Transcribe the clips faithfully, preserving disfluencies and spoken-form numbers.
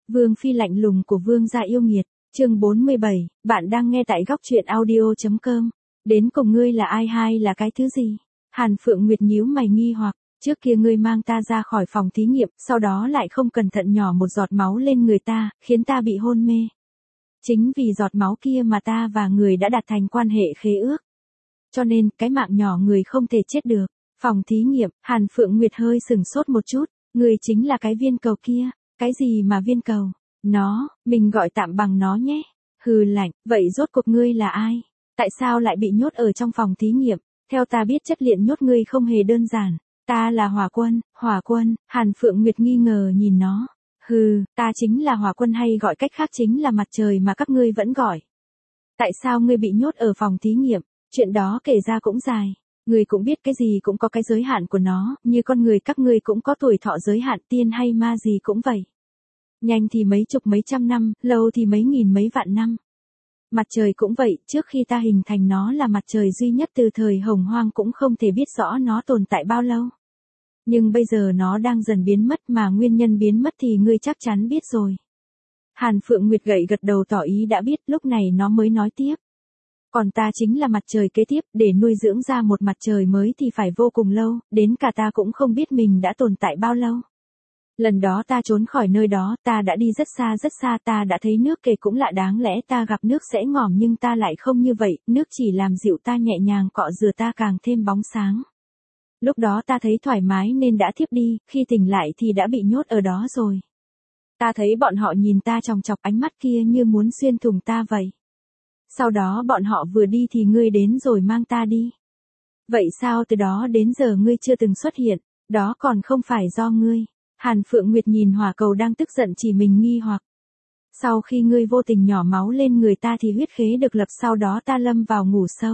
Vương phi lạnh lùng của vương gia yêu nghiệt, chương bốn mươi bảy, bạn đang nghe tại góc truyện audio.com. Đến cùng ngươi là ai hay là cái thứ gì? Hàn Phượng Nguyệt nhíu mày nghi hoặc, trước kia ngươi mang ta ra khỏi phòng thí nghiệm, sau đó lại không cẩn thận nhỏ một giọt máu lên người ta, khiến ta bị hôn mê. Chính vì giọt máu kia mà ta và người đã đạt thành quan hệ khế ước. Cho nên, cái mạng nhỏ người không thể chết được. Phòng thí nghiệm, Hàn Phượng Nguyệt hơi sừng sốt một chút, người chính là cái viên cầu kia. Cái gì mà viên cầu? Nó, mình gọi tạm bằng nó nhé. Hừ lạnh, vậy rốt cuộc ngươi là ai? Tại sao lại bị nhốt ở trong phòng thí nghiệm? Theo ta biết chất liệu nhốt ngươi không hề đơn giản. Ta là Hỏa Quân, Hỏa Quân, Hàn Phượng Nguyệt nghi ngờ nhìn nó. Hừ, ta chính là Hỏa Quân hay gọi cách khác chính là mặt trời mà các ngươi vẫn gọi. Tại sao ngươi bị nhốt ở phòng thí nghiệm? Chuyện đó kể ra cũng dài. Người cũng biết cái gì cũng có cái giới hạn của nó, như con người các ngươi cũng có tuổi thọ giới hạn, tiên hay ma gì cũng vậy. Nhanh thì mấy chục mấy trăm năm, lâu thì mấy nghìn mấy vạn năm. Mặt trời cũng vậy, trước khi ta hình thành nó là mặt trời duy nhất từ thời Hồng Hoang cũng không thể biết rõ nó tồn tại bao lâu. Nhưng bây giờ nó đang dần biến mất mà nguyên nhân biến mất thì ngươi chắc chắn biết rồi. Hàn Phượng Nguyệt gậy gật đầu tỏ ý đã biết, lúc này nó mới nói tiếp. Còn ta chính là mặt trời kế tiếp, để nuôi dưỡng ra một mặt trời mới thì phải vô cùng lâu, đến cả ta cũng không biết mình đã tồn tại bao lâu. Lần đó ta trốn khỏi nơi đó, ta đã đi rất xa rất xa, ta đã thấy nước kề cũng lạ, đáng lẽ ta gặp nước sẽ ngỏm nhưng ta lại không như vậy, nước chỉ làm dịu ta nhẹ nhàng cọ rửa ta càng thêm bóng sáng. Lúc đó ta thấy thoải mái nên đã thiếp đi, khi tỉnh lại thì đã bị nhốt ở đó rồi. Ta thấy bọn họ nhìn ta chòng chọc, ánh mắt kia như muốn xuyên thủng ta vậy. Sau đó bọn họ vừa đi thì ngươi đến rồi mang ta đi. Vậy sao từ đó đến giờ ngươi chưa từng xuất hiện, đó còn không phải do ngươi. Hàn Phượng Nguyệt nhìn hỏa cầu đang tức giận chỉ mình nghi hoặc. Sau khi ngươi vô tình nhỏ máu lên người ta thì huyết khế được lập, sau đó ta lâm vào ngủ sâu.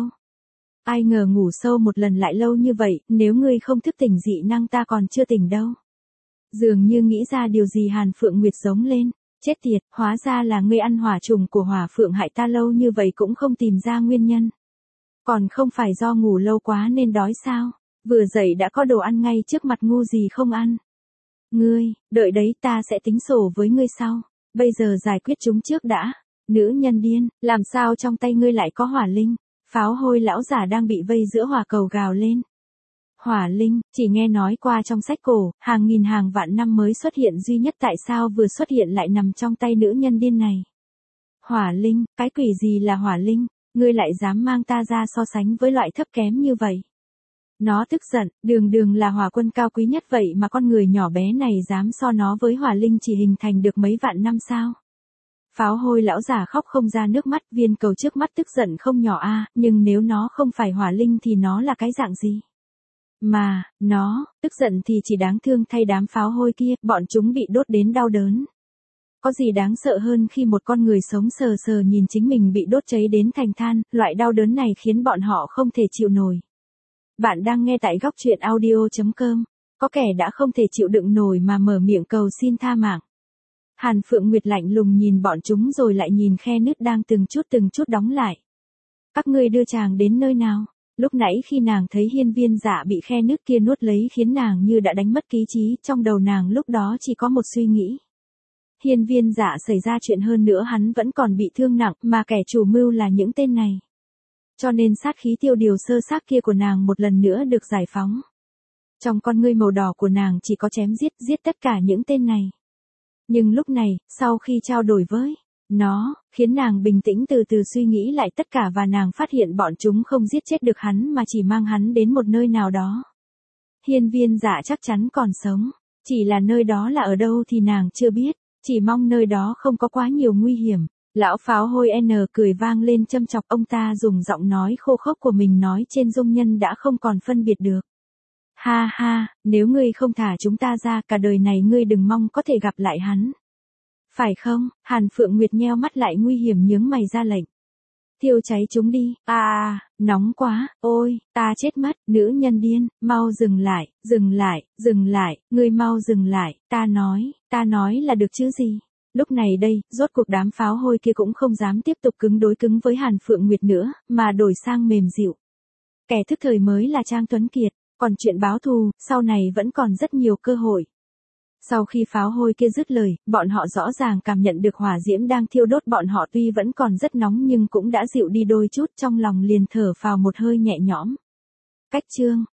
Ai ngờ ngủ sâu một lần lại lâu như vậy, nếu ngươi không thức tỉnh dị năng ta còn chưa tỉnh đâu. Dường như nghĩ ra điều gì Hàn Phượng Nguyệt giống lên. Chết tiệt, hóa ra là ngươi ăn hỏa trùng của Hỏa Phượng hại ta lâu như vậy cũng không tìm ra nguyên nhân. Còn không phải do ngủ lâu quá nên đói sao? Vừa dậy đã có đồ ăn ngay trước mặt, ngu gì không ăn. Ngươi, đợi đấy, ta sẽ tính sổ với ngươi sau. Bây giờ giải quyết chúng trước đã. Nữ nhân điên, làm sao trong tay ngươi lại có hỏa linh? Pháo hôi lão giả đang bị vây giữa hỏa cầu gào lên. Hỏa linh, chỉ nghe nói qua trong sách cổ, hàng nghìn hàng vạn năm mới xuất hiện duy nhất, tại sao vừa xuất hiện lại nằm trong tay nữ nhân điên này? Hỏa linh, cái quỷ gì là hỏa linh? Ngươi lại dám mang ta ra so sánh với loại thấp kém như vậy? Nó tức giận, đường đường là hỏa quân cao quý nhất vậy mà con người nhỏ bé này dám so nó với hỏa linh chỉ hình thành được mấy vạn năm sao? Pháo hôi lão giả khóc không ra nước mắt, viên cầu trước mắt tức giận không nhỏ a, à, nhưng nếu nó không phải hỏa linh thì nó là cái dạng gì? Mà, nó, tức giận thì chỉ đáng thương thay đám pháo hôi kia, bọn chúng bị đốt đến đau đớn. Có gì đáng sợ hơn khi một con người sống sờ sờ nhìn chính mình bị đốt cháy đến thành than, loại đau đớn này khiến bọn họ không thể chịu nổi. Bạn đang nghe tại góc truyện audio.com, có kẻ đã không thể chịu đựng nổi mà mở miệng cầu xin tha mạng. Hàn Phượng Nguyệt lạnh lùng nhìn bọn chúng rồi lại nhìn khe nứt đang từng chút từng chút đóng lại. Các ngươi đưa chàng đến nơi nào? Lúc nãy khi nàng thấy hiên viên dạ bị khe nứt kia nuốt lấy khiến nàng như đã đánh mất lý trí, trong đầu nàng lúc đó chỉ có một suy nghĩ. Hiên viên dạ xảy ra chuyện, hơn nữa hắn vẫn còn bị thương nặng, mà kẻ chủ mưu là những tên này. Cho nên sát khí tiêu điều sơ xác kia của nàng một lần nữa được giải phóng. Trong con ngươi màu đỏ của nàng chỉ có chém giết, giết tất cả những tên này. Nhưng lúc này, sau khi trao đổi với nó, khiến nàng bình tĩnh từ từ suy nghĩ lại tất cả và nàng phát hiện bọn chúng không giết chết được hắn mà chỉ mang hắn đến một nơi nào đó. Hiên viên dạ chắc chắn còn sống, chỉ là nơi đó là ở đâu thì nàng chưa biết, chỉ mong nơi đó không có quá nhiều nguy hiểm. Lão pháo hôi N cười vang lên châm chọc, ông ta dùng giọng nói khô khốc của mình nói trên dung nhân đã không còn phân biệt được. Ha ha, nếu ngươi không thả chúng ta ra, cả đời này ngươi đừng mong có thể gặp lại hắn. Phải không? Hàn Phượng Nguyệt nheo mắt lại nguy hiểm nhướng mày ra lệnh. Thiêu cháy chúng đi. À, nóng quá, ôi, ta chết mất, nữ nhân điên, mau dừng lại, dừng lại, dừng lại, ngươi mau dừng lại, ta nói, ta nói là được chứ gì. Lúc này đây, rốt cuộc đám pháo hôi kia cũng không dám tiếp tục cứng đối cứng với Hàn Phượng Nguyệt nữa, mà đổi sang mềm dịu. Kẻ thức thời mới là Trang Tuấn Kiệt, còn chuyện báo thù, sau này vẫn còn rất nhiều cơ hội. Sau khi pháo hôi kia dứt lời, bọn họ rõ ràng cảm nhận được hỏa diễm đang thiêu đốt bọn họ, tuy vẫn còn rất nóng nhưng cũng đã dịu đi đôi chút, trong lòng liền thở phào một hơi nhẹ nhõm. Cách chương